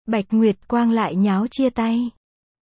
Bạch Nguyệt Quang lại nháo chia tay.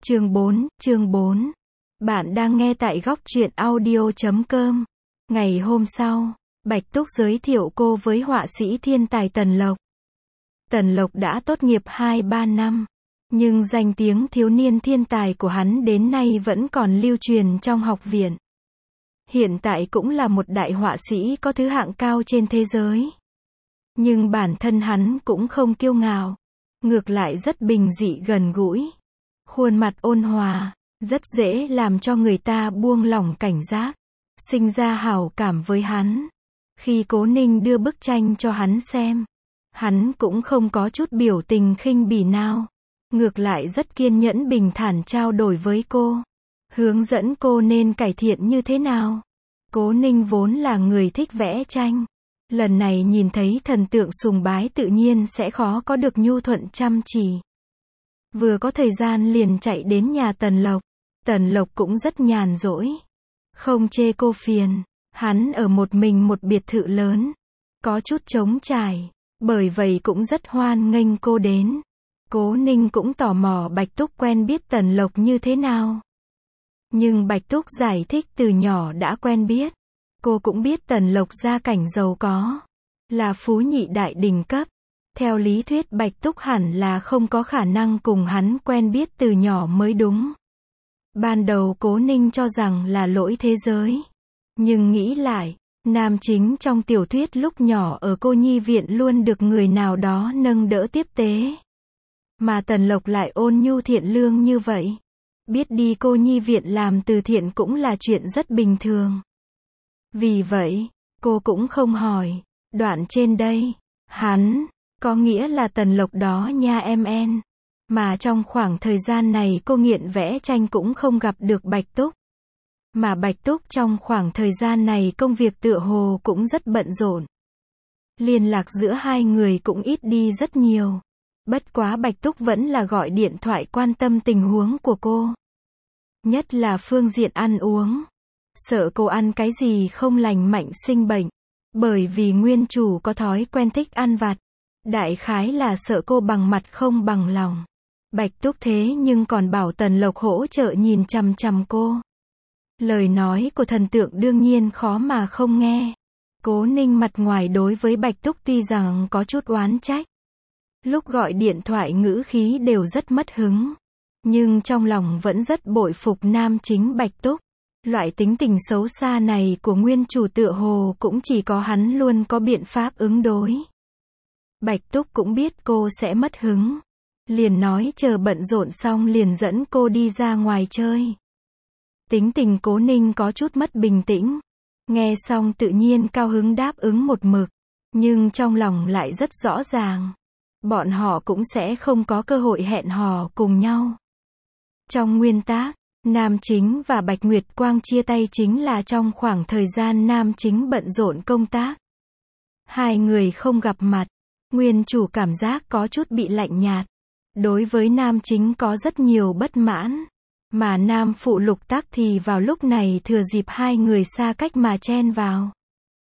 Chương 4. Bạn đang nghe tại góc truyện audio.com. Ngày hôm sau, Bạch Túc giới thiệu cô với họa sĩ thiên tài Tần Lộc. Tần Lộc đã tốt nghiệp 2-3 năm, nhưng danh tiếng thiếu niên thiên tài của hắn đến nay vẫn còn lưu truyền trong học viện. Hiện tại cũng là một đại họa sĩ có thứ hạng cao trên thế giới. Nhưng bản thân hắn cũng không kiêu ngạo, ngược lại rất bình dị gần gũi. Khuôn mặt ôn hòa, rất dễ làm cho người ta buông lỏng cảnh giác, sinh ra hảo cảm với hắn. Khi Cố Ninh đưa bức tranh cho hắn xem, hắn cũng không có chút biểu tình khinh bỉ nào. Ngược lại rất kiên nhẫn bình thản trao đổi với cô, hướng dẫn cô nên cải thiện như thế nào. Cố Ninh vốn là người thích vẽ tranh. Lần này nhìn thấy thần tượng sùng bái tự nhiên sẽ khó có được nhu thuận chăm chỉ. Vừa có thời gian liền chạy đến nhà Tần Lộc. Tần Lộc cũng rất nhàn rỗi, không chê cô phiền. Hắn ở một mình một biệt thự lớn, có chút trống trải, bởi vậy cũng rất hoan nghênh cô đến. Cố Ninh cũng tò mò Bạch Túc quen biết Tần Lộc như thế nào. Nhưng Bạch Túc giải thích từ nhỏ đã quen biết. Cô cũng biết Tần Lộc gia cảnh giàu có, là phú nhị đại đỉnh cấp. Theo lý thuyết Bạch Túc hẳn là không có khả năng cùng hắn quen biết từ nhỏ mới đúng. Ban đầu Cố Ninh cho rằng là lỗi thế giới. Nhưng nghĩ lại, nam chính trong tiểu thuyết lúc nhỏ ở cô nhi viện luôn được người nào đó nâng đỡ tiếp tế. Mà Tần Lộc lại ôn nhu thiện lương như vậy. Biết đi cô nhi viện làm từ thiện cũng là chuyện rất bình thường. Vì vậy, cô cũng không hỏi. Đoạn trên đây, hắn, có nghĩa là Tần Lộc đó nha em. Mà trong khoảng thời gian này cô nghiện vẽ tranh cũng không gặp được Bạch Túc. Mà Bạch Túc trong khoảng thời gian này công việc tựa hồ cũng rất bận rộn. Liên lạc giữa hai người cũng ít đi rất nhiều. Bất quá Bạch Túc vẫn là gọi điện thoại quan tâm tình huống của cô. Nhất là phương diện ăn uống. Sợ cô ăn cái gì không lành mạnh sinh bệnh. Bởi vì nguyên chủ có thói quen thích ăn vặt. Đại khái là sợ cô bằng mặt không bằng lòng. Bạch Túc thế nhưng còn bảo Tần Lộc hỗ trợ nhìn chằm chằm cô. Lời nói của thần tượng đương nhiên khó mà không nghe. Cố Ninh mặt ngoài đối với Bạch Túc tuy rằng có chút oán trách. Lúc gọi điện thoại ngữ khí đều rất mất hứng. Nhưng trong lòng vẫn rất bội phục nam chính Bạch Túc. Loại tính tình xấu xa này của nguyên chủ tựa hồ cũng chỉ có hắn luôn có biện pháp ứng đối. Bạch Túc cũng biết cô sẽ mất hứng. Liền nói chờ bận rộn xong liền dẫn cô đi ra ngoài chơi. Tính tình Cố Ninh có chút mất bình tĩnh. Nghe xong tự nhiên cao hứng đáp ứng một mực. Nhưng trong lòng lại rất rõ ràng. Bọn họ cũng sẽ không có cơ hội hẹn hò cùng nhau. Trong nguyên tác, nam chính và Bạch Nguyệt Quang chia tay chính là trong khoảng thời gian nam chính bận rộn công tác. Hai người không gặp mặt. Nguyên chủ cảm giác có chút bị lạnh nhạt. Đối với nam chính có rất nhiều bất mãn. Mà nam phụ Lục Tắc thì vào lúc này thừa dịp hai người xa cách mà chen vào.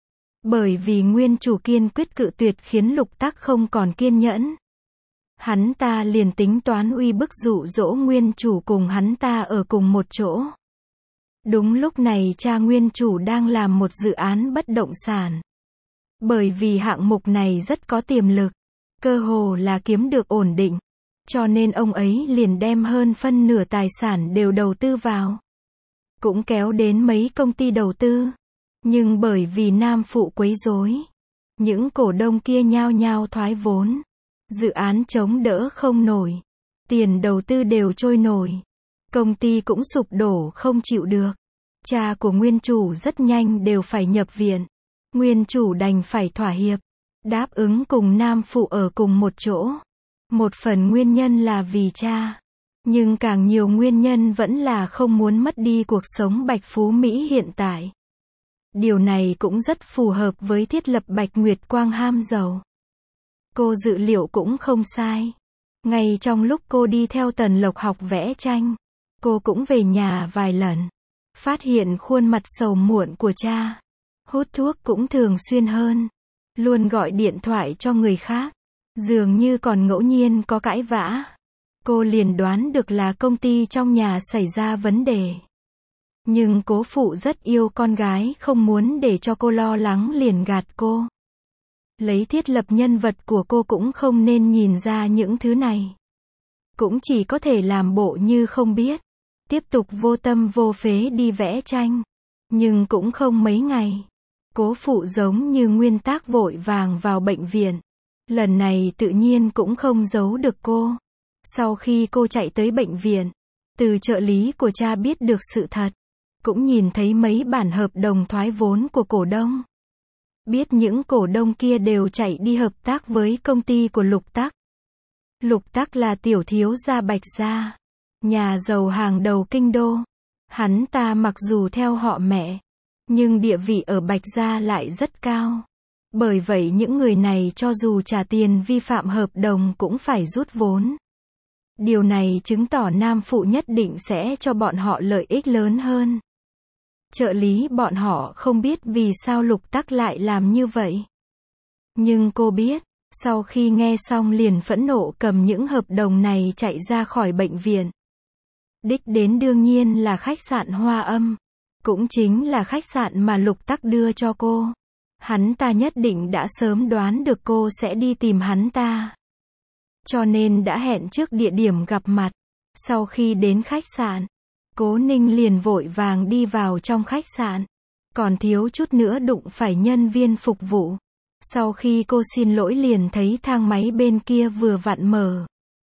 Bởi vì nguyên chủ kiên quyết cự tuyệt khiến Lục Tắc không còn kiên nhẫn. Hắn ta liền tính toán uy bức dụ dỗ nguyên chủ cùng hắn ta ở cùng một chỗ. Đúng lúc này cha nguyên chủ đang làm một dự án bất động sản. Bởi vì hạng mục này rất có tiềm lực, cơ hồ là kiếm được ổn định. Cho nên ông ấy liền đem hơn phân nửa tài sản đều đầu tư vào. Cũng kéo đến mấy công ty đầu tư. Nhưng bởi vì nam phụ quấy rối, những cổ đông kia nhao nhao thoái vốn. Dự án chống đỡ không nổi. Tiền đầu tư đều trôi nổi. Công ty cũng sụp đổ không chịu được. Cha của nguyên chủ rất nhanh đều phải nhập viện. Nguyên chủ đành phải thỏa hiệp. Đáp ứng cùng nam phụ ở cùng một chỗ. Một phần nguyên nhân là vì cha. Nhưng càng nhiều nguyên nhân vẫn là không muốn mất đi cuộc sống bạch phú Mỹ hiện tại. Điều này cũng rất phù hợp với thiết lập Bạch Nguyệt Quang ham giàu. Cô dự liệu cũng không sai. Ngay trong lúc cô đi theo Tần Lộc học vẽ tranh, cô cũng về nhà vài lần. Phát hiện khuôn mặt sầu muộn của cha. Hút thuốc cũng thường xuyên hơn. Luôn gọi điện thoại cho người khác. Dường như còn ngẫu nhiên có cãi vã. cô liền đoán được là công ty trong nhà xảy ra vấn đề. Nhưng cố phụ rất yêu con gái, không muốn để cho cô lo lắng liền gạt cô. Lấy thiết lập nhân vật của cô cũng không nên nhìn ra những thứ này. Cũng chỉ có thể làm bộ như không biết. Tiếp tục vô tâm vô phế đi vẽ tranh. Nhưng cũng không mấy ngày. Cố phụ giống như nguyên tắc vội vàng vào bệnh viện. Lần này tự nhiên cũng không giấu được cô. Sau khi cô chạy tới bệnh viện, từ trợ lý của cha biết được sự thật. Cũng nhìn thấy mấy bản hợp đồng thoái vốn của cổ đông. Biết những cổ đông kia đều chạy đi hợp tác với công ty của Lục Tắc. Lục Tắc là tiểu thiếu gia Bạch gia, nhà giàu hàng đầu kinh đô. Hắn ta mặc dù theo họ mẹ, nhưng địa vị ở Bạch gia lại rất cao. Bởi vậy những người này cho dù trả tiền vi phạm hợp đồng cũng phải rút vốn. Điều này chứng tỏ nam phụ nhất định sẽ cho bọn họ lợi ích lớn hơn. Trợ lý bọn họ không biết vì sao Lục Tắc lại làm như vậy. Nhưng cô biết, sau khi nghe xong liền phẫn nộ cầm những hợp đồng này chạy ra khỏi bệnh viện. Đích đến đương nhiên là khách sạn Hoa Âm. Cũng chính là khách sạn mà Lục Tắc đưa cho cô. Hắn ta nhất định đã sớm đoán được cô sẽ đi tìm hắn ta. Cho nên đã hẹn trước địa điểm gặp mặt. Sau khi đến khách sạn, Cố Ninh liền vội vàng đi vào trong khách sạn. Còn thiếu chút nữa đụng phải nhân viên phục vụ. Sau khi cô xin lỗi liền thấy thang máy bên kia vừa vặn mở.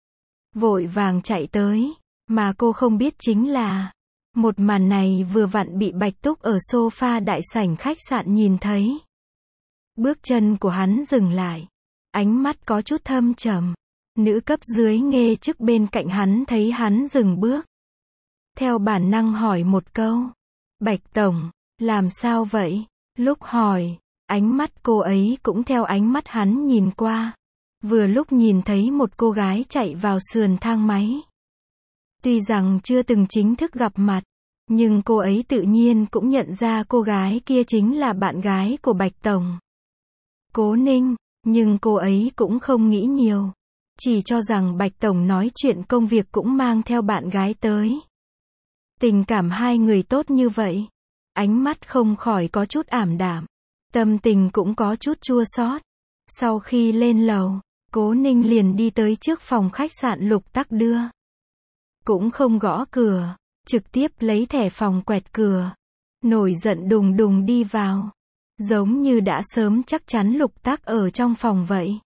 Vội vàng chạy tới. Mà cô không biết chính là, một màn này vừa vặn bị Bạch Túc ở sofa đại sảnh khách sạn nhìn thấy. Bước chân của hắn dừng lại. Ánh mắt có chút thâm trầm. Nữ cấp dưới nghe chức bên cạnh hắn thấy hắn dừng bước. Theo bản năng hỏi một câu. Bạch Tổng, làm sao vậy? Lúc hỏi, ánh mắt cô ấy cũng theo ánh mắt hắn nhìn qua. Vừa lúc nhìn thấy một cô gái chạy vào sườn thang máy. Tuy rằng chưa từng chính thức gặp mặt, nhưng cô ấy tự nhiên cũng nhận ra cô gái kia chính là bạn gái của Bạch Tổng. Cố Ninh, nhưng cô ấy cũng không nghĩ nhiều. Chỉ cho rằng Bạch Tổng nói chuyện công việc cũng mang theo bạn gái tới. Tình cảm hai người tốt như vậy. Ánh mắt không khỏi có chút ảm đạm. Tâm tình cũng có chút chua xót. Sau khi lên lầu, Cố Ninh liền đi tới trước phòng khách sạn Lục Tắc đưa. Cũng không gõ cửa, trực tiếp lấy thẻ phòng quẹt cửa. Nổi giận đùng đùng đi vào. Giống như đã sớm chắc chắn Lục Tắc ở trong phòng vậy.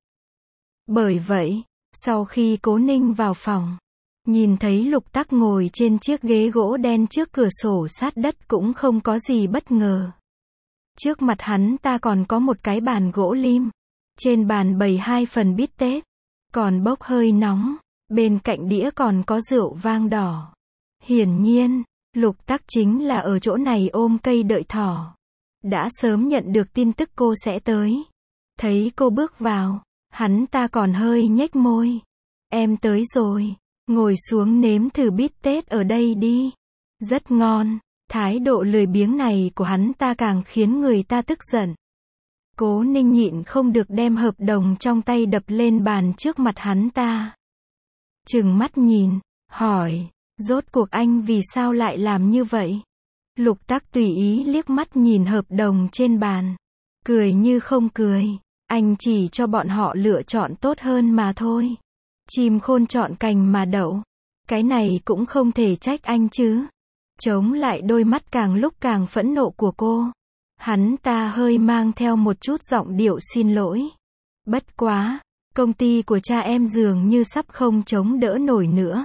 Bởi vậy, sau khi Cố Ninh vào phòng, nhìn thấy Lục Tắc ngồi trên chiếc ghế gỗ đen trước cửa sổ sát đất cũng không có gì bất ngờ. Trước mặt hắn ta còn có một cái bàn gỗ lim. Trên bàn bày 2 phần bít tết, còn bốc hơi nóng. Bên cạnh đĩa còn có rượu vang đỏ. Hiển nhiên, Lục Tắc chính là ở chỗ này ôm cây đợi thỏ. Đã sớm nhận được tin tức cô sẽ tới. Thấy cô bước vào, hắn ta còn hơi nhếch môi. Em tới rồi, ngồi xuống nếm thử bít tết ở đây đi. Rất ngon. Thái độ lười biếng này của hắn ta càng khiến người ta tức giận. Cố Ninh nhịn không được đem hợp đồng trong tay đập lên bàn trước mặt hắn ta. Trừng mắt nhìn, hỏi, rốt cuộc anh vì sao lại làm như vậy? Lục Tắc tùy ý liếc mắt nhìn hợp đồng trên bàn. Cười như không cười, anh chỉ cho bọn họ lựa chọn tốt hơn mà thôi. Chim khôn chọn cành mà đậu. Cái này cũng không thể trách anh chứ. Chống lại đôi mắt càng lúc càng phẫn nộ của cô. Hắn ta hơi mang theo một chút giọng điệu xin lỗi. Bất quá, công ty của cha em dường như sắp không chống đỡ nổi nữa.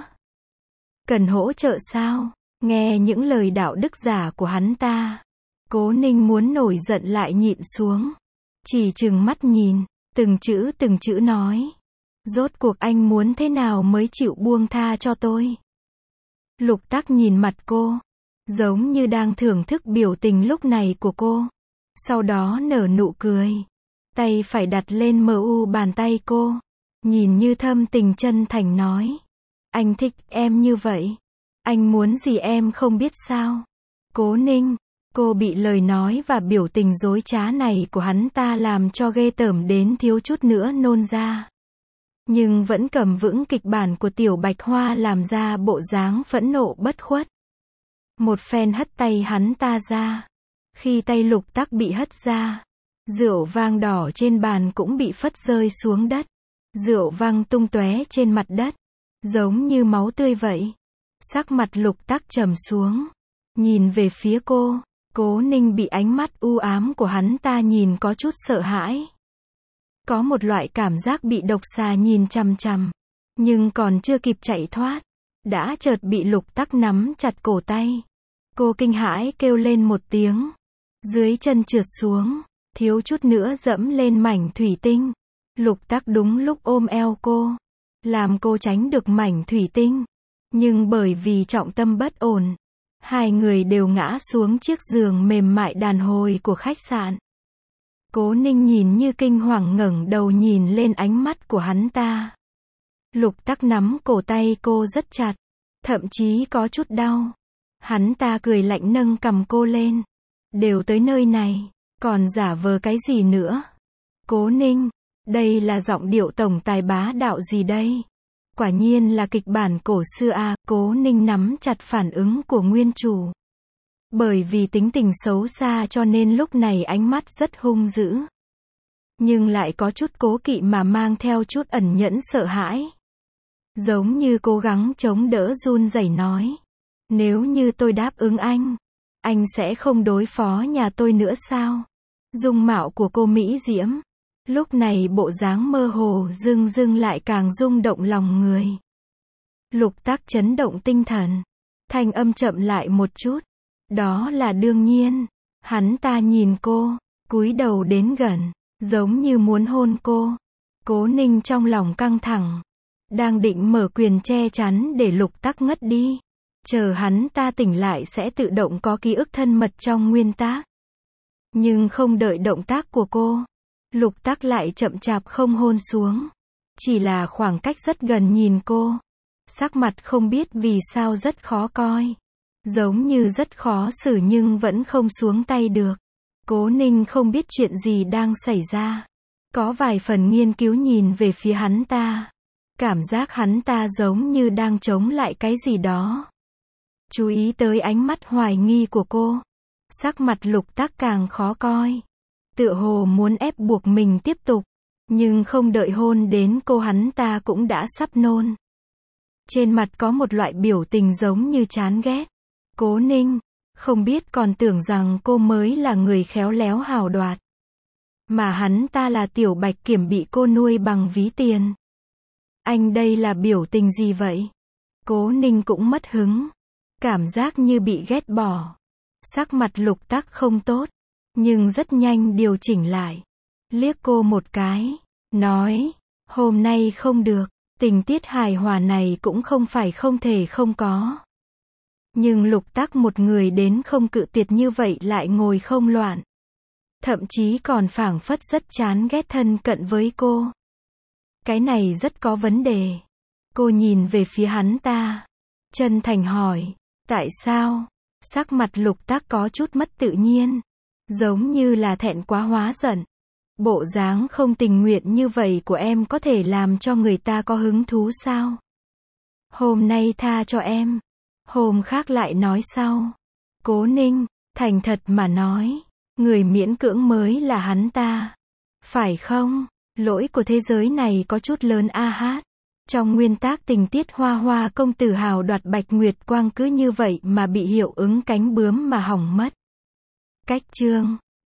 Cần hỗ trợ sao? Nghe những lời đạo đức giả của hắn ta. Cố Ninh muốn nổi giận lại nhịn xuống. Chỉ trừng mắt nhìn, từng chữ nói. Rốt cuộc anh muốn thế nào mới chịu buông tha cho tôi? Lục Tắc nhìn mặt cô. Giống như đang thưởng thức biểu tình lúc này của cô. Sau đó nở nụ cười. Tay phải đặt lên mu bàn tay cô. Nhìn như thâm tình chân thành nói. Anh thích em như vậy. Anh muốn gì em không biết sao? Cố Ninh, cô bị lời nói và biểu tình dối trá này của hắn ta làm cho ghê tởm đến thiếu chút nữa nôn ra. nhưng vẫn cầm vững kịch bản của Tiểu Bạch Hoa làm ra bộ dáng phẫn nộ bất khuất. Một phen hất tay hắn ta ra. Khi tay Lục Tắc bị hất ra, rượu vang đỏ trên bàn cũng bị phất rơi xuống đất. Rượu văng tung tóe trên mặt đất, giống như máu tươi vậy. Sắc mặt Lục Tắc trầm xuống, nhìn về phía cô. Cố Ninh bị ánh mắt u ám của hắn ta nhìn có chút sợ hãi. Có một loại cảm giác bị độc xà nhìn chằm chằm, nhưng còn chưa kịp chạy thoát, đã chợt bị Lục Tắc nắm chặt cổ tay. Cô kinh hãi kêu lên một tiếng, dưới chân trượt xuống, thiếu chút nữa dẫm lên mảnh thủy tinh. Lục Tắc đúng lúc ôm eo cô, làm cô tránh được mảnh thủy tinh. Nhưng bởi vì trọng tâm bất ổn, hai người đều ngã xuống chiếc giường mềm mại đàn hồi của khách sạn. Cố Ninh nhìn như kinh hoàng ngẩng đầu nhìn lên ánh mắt của hắn ta. Lục Tắc nắm cổ tay cô rất chặt, thậm chí có chút đau. Hắn ta cười lạnh nâng cằm cô lên. Đều tới nơi này, còn giả vờ cái gì nữa? Cố Ninh, đây là giọng điệu tổng tài bá đạo gì đây? Quả nhiên là kịch bản cổ xưa à. Cố Ninh nắm chặt phản ứng của nguyên chủ. Bởi vì tính tình xấu xa cho nên lúc này ánh mắt rất hung dữ. Nhưng lại có chút cố kỵ mà mang theo chút ẩn nhẫn sợ hãi. Giống như cố gắng chống đỡ run rẩy nói. Nếu như tôi đáp ứng anh sẽ không đối phó nhà tôi nữa sao? Dung mạo của cô mỹ diễm. Lúc này bộ dáng mơ hồ dưng dưng lại càng rung động lòng người. Lục Tắc chấn động tinh thần. Thanh âm chậm lại một chút. Đó là đương nhiên. Hắn ta nhìn cô, cúi đầu đến gần, giống như muốn hôn cô. Cố Ninh trong lòng căng thẳng, đang định mở quyền che chắn để Lục Tắc ngất đi. Chờ hắn ta tỉnh lại sẽ tự động có ký ức thân mật trong nguyên tác. Nhưng không đợi động tác của cô, Lục Tắc lại chậm chạp không hôn xuống. Chỉ là khoảng cách rất gần nhìn cô. Sắc mặt không biết vì sao rất khó coi. Giống như rất khó xử nhưng vẫn không xuống tay được. Cố Ninh không biết chuyện gì đang xảy ra. Có vài phần nghiên cứu nhìn về phía hắn ta. Cảm giác hắn ta giống như đang chống lại cái gì đó. Chú ý tới ánh mắt hoài nghi của cô. Sắc mặt Lục Tắc càng khó coi. Tựa hồ muốn ép buộc mình tiếp tục. Nhưng không đợi hôn đến cô hắn ta cũng đã sắp nôn. Trên mặt có một loại biểu tình giống như chán ghét. Cố Ninh, không biết còn tưởng rằng cô mới là người khéo léo hào đoạt. Mà hắn ta là Tiểu Bạch Kiểm bị cô nuôi bằng ví tiền. Anh đây là biểu tình gì vậy? Cố Ninh cũng mất hứng. Cảm giác như bị ghét bỏ. Sắc mặt Lục Tắc không tốt. Nhưng rất nhanh điều chỉnh lại. Liếc cô một cái. Nói, hôm nay không được. Tình tiết hài hòa này cũng không phải không thể không có. Nhưng Lục Tắc một người đến không cự tuyệt như vậy lại ngồi không loạn. Thậm chí còn phảng phất rất chán ghét thân cận với cô. Cái này rất có vấn đề. Cô nhìn về phía hắn ta. Chân thành hỏi. Tại sao? Sắc mặt Lục Tắc có chút mất tự nhiên. Giống như là thẹn quá hóa giận. Bộ dáng không tình nguyện như vậy của em có thể làm cho người ta có hứng thú sao? Hôm nay tha cho em. Hôm khác lại nói sau. Cố Ninh, thành thật mà nói. Người miễn cưỡng mới là hắn ta. Phải không? Lỗi của thế giới này có chút lớn a hát. Trong nguyên tác tình tiết Hoa Hoa công tử hào đoạt Bạch Nguyệt Quang cứ như vậy mà bị hiệu ứng cánh bướm mà hỏng mất. Cách chương